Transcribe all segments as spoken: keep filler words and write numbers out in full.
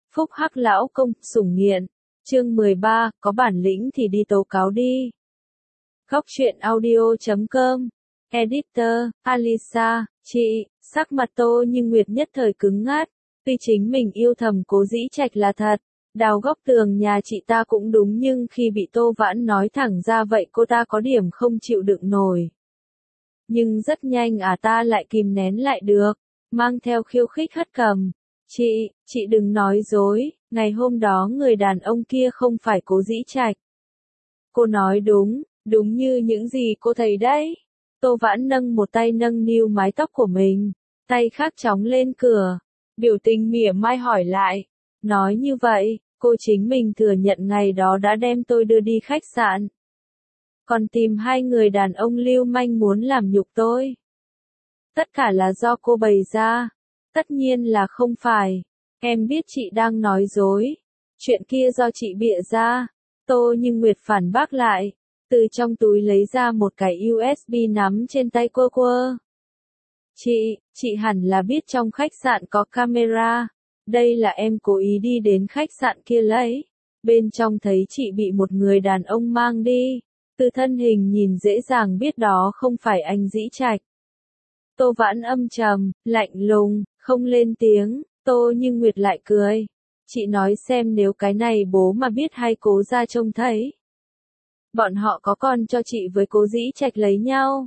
Phúc Hắc lão công, sủng nghiện. Chương mười ba, có bản lĩnh thì đi tố cáo đi. Góc truyện audio chấm com. Editor, Alisa, chị, sắc mặt Tô Như Nguyệt nhất thời cứng ngắt. Tuy chính mình yêu thầm Cố Dĩ Trạch là thật, đào góc tường nhà chị ta cũng đúng, nhưng khi bị Tô Vãn nói thẳng ra vậy cô ta có điểm không chịu đựng nổi. Nhưng rất nhanh à ta lại kìm nén lại được, mang theo khiêu khích hất cằm. Chị, chị đừng nói dối, ngày hôm đó người đàn ông kia không phải Cố Dĩ Trạch. Cô nói đúng, đúng như những gì cô thấy đấy. Tô Vãn nâng một tay nâng niu mái tóc của mình, tay khác chóng lên cửa, biểu tình mỉa mai hỏi lại. Nói như vậy, cô chính mình thừa nhận ngày đó đã đem tôi đưa đi khách sạn. Còn tìm hai người đàn ông lưu manh muốn làm nhục tôi. Tất cả là do cô bày ra. Tất nhiên là không phải. Em biết chị đang nói dối. Chuyện kia do chị bịa ra. Tô Như Nguyệt phản bác lại. Từ trong túi lấy ra một cái u ét bê nắm trên tay quơ quơ. Chị, chị hẳn là biết trong khách sạn có camera. Đây là em cố ý đi đến khách sạn kia lấy. Bên trong thấy chị bị một người đàn ông mang đi. Từ thân hình nhìn dễ dàng biết đó không phải anh Dĩ Trạch. Tô Vãn âm trầm, lạnh lùng, không lên tiếng. Tô Như Nguyệt lại cười. Chị nói xem, nếu cái này bố mà biết hay Cố gia trông thấy, bọn họ có còn cho chị với Cố Dĩ Trạch lấy nhau?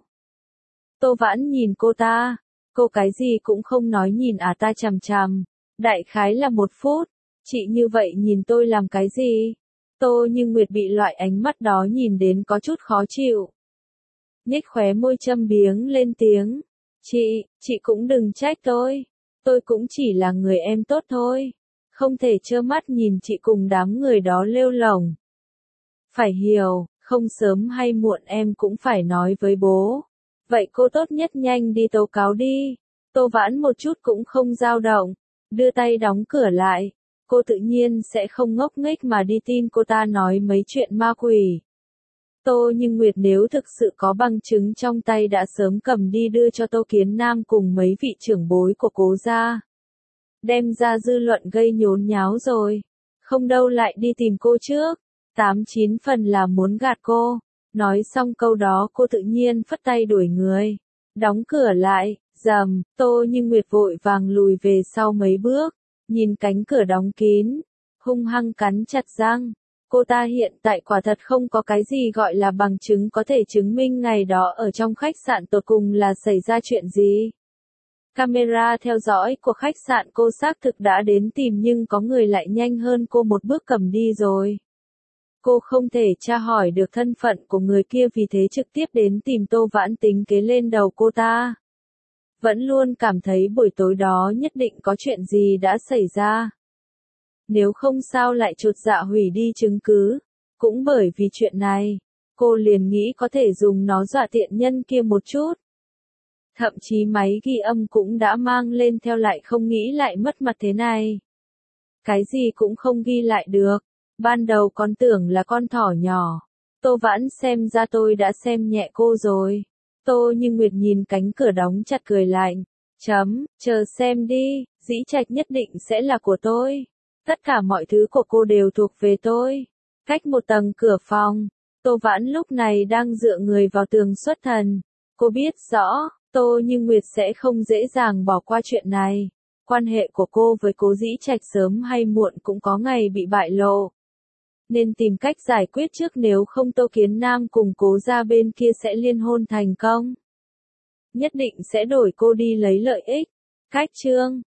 Tô Vãn nhìn cô ta. Cô cái gì cũng không nói, nhìn à ta chằm chằm. Đại khái là một phút. Chị như vậy nhìn tôi làm cái gì? Tô Như Nguyệt bị loại ánh mắt đó nhìn đến có chút khó chịu. Nhếch khóe môi châm biếng lên tiếng. Chị, chị cũng đừng trách tôi. Tôi cũng chỉ là người em tốt thôi. Không thể trơ mắt nhìn chị cùng đám người đó lêu lổng. Phải hiểu, không sớm hay muộn em cũng phải nói với bố. Vậy cô tốt nhất nhanh đi tố cáo đi. Tô Vãn một chút cũng không dao động, đưa tay đóng cửa lại. Cô tự nhiên sẽ không ngốc nghếch mà đi tin cô ta nói mấy chuyện ma quỷ. Tô Như Nguyệt nếu thực sự có bằng chứng trong tay đã sớm cầm đi đưa cho Tô Kiến Nam cùng mấy vị trưởng bối của Cố gia. Đem ra dư luận gây nhốn nháo rồi. Không đâu lại đi tìm cô trước. Tám chín phần là muốn gạt cô. Nói xong câu đó cô tự nhiên phất tay đuổi người. Đóng cửa lại, rầm, Tô Như Nguyệt vội vàng lùi về sau mấy bước. Nhìn cánh cửa đóng kín, hung hăng cắn chặt răng. Cô ta hiện tại quả thật không có cái gì gọi là bằng chứng có thể chứng minh ngày đó ở trong khách sạn tột cùng là xảy ra chuyện gì. Camera theo dõi của khách sạn cô xác thực đã đến tìm, nhưng có người lại nhanh hơn cô một bước cầm đi rồi. Cô không thể tra hỏi được thân phận của người kia, vì thế trực tiếp đến tìm Tô Vãn tính kế lên đầu cô ta. Vẫn luôn cảm thấy buổi tối đó nhất định có chuyện gì đã xảy ra. Nếu không sao lại chột dạ hủy đi chứng cứ. Cũng bởi vì chuyện này, cô liền nghĩ có thể dùng nó dọa tiện nhân kia một chút. Thậm chí máy ghi âm cũng đã mang lên theo, lại không nghĩ lại mất mặt thế này. Cái gì cũng không ghi lại được. Ban đầu còn tưởng là con thỏ nhỏ. Tô Vãn, xem ra tôi đã xem nhẹ cô rồi. Tô Như Nguyệt nhìn cánh cửa đóng chặt cười lạnh. Chấm, chờ xem đi, Dĩ Trạch nhất định sẽ là của tôi. Tất cả mọi thứ của cô đều thuộc về tôi. Cách một tầng cửa phòng, Tô Vãn lúc này đang dựa người vào tường xuất thần. Cô biết rõ, Tô Như Nguyệt sẽ không dễ dàng bỏ qua chuyện này. Quan hệ của cô với Cố Dĩ Trạch sớm hay muộn cũng có ngày bị bại lộ. Nên tìm cách giải quyết trước, nếu không Tô Kiến Nam cùng Cố gia bên kia sẽ liên hôn thành công. Nhất định sẽ đổi cô đi lấy lợi ích. Cách chương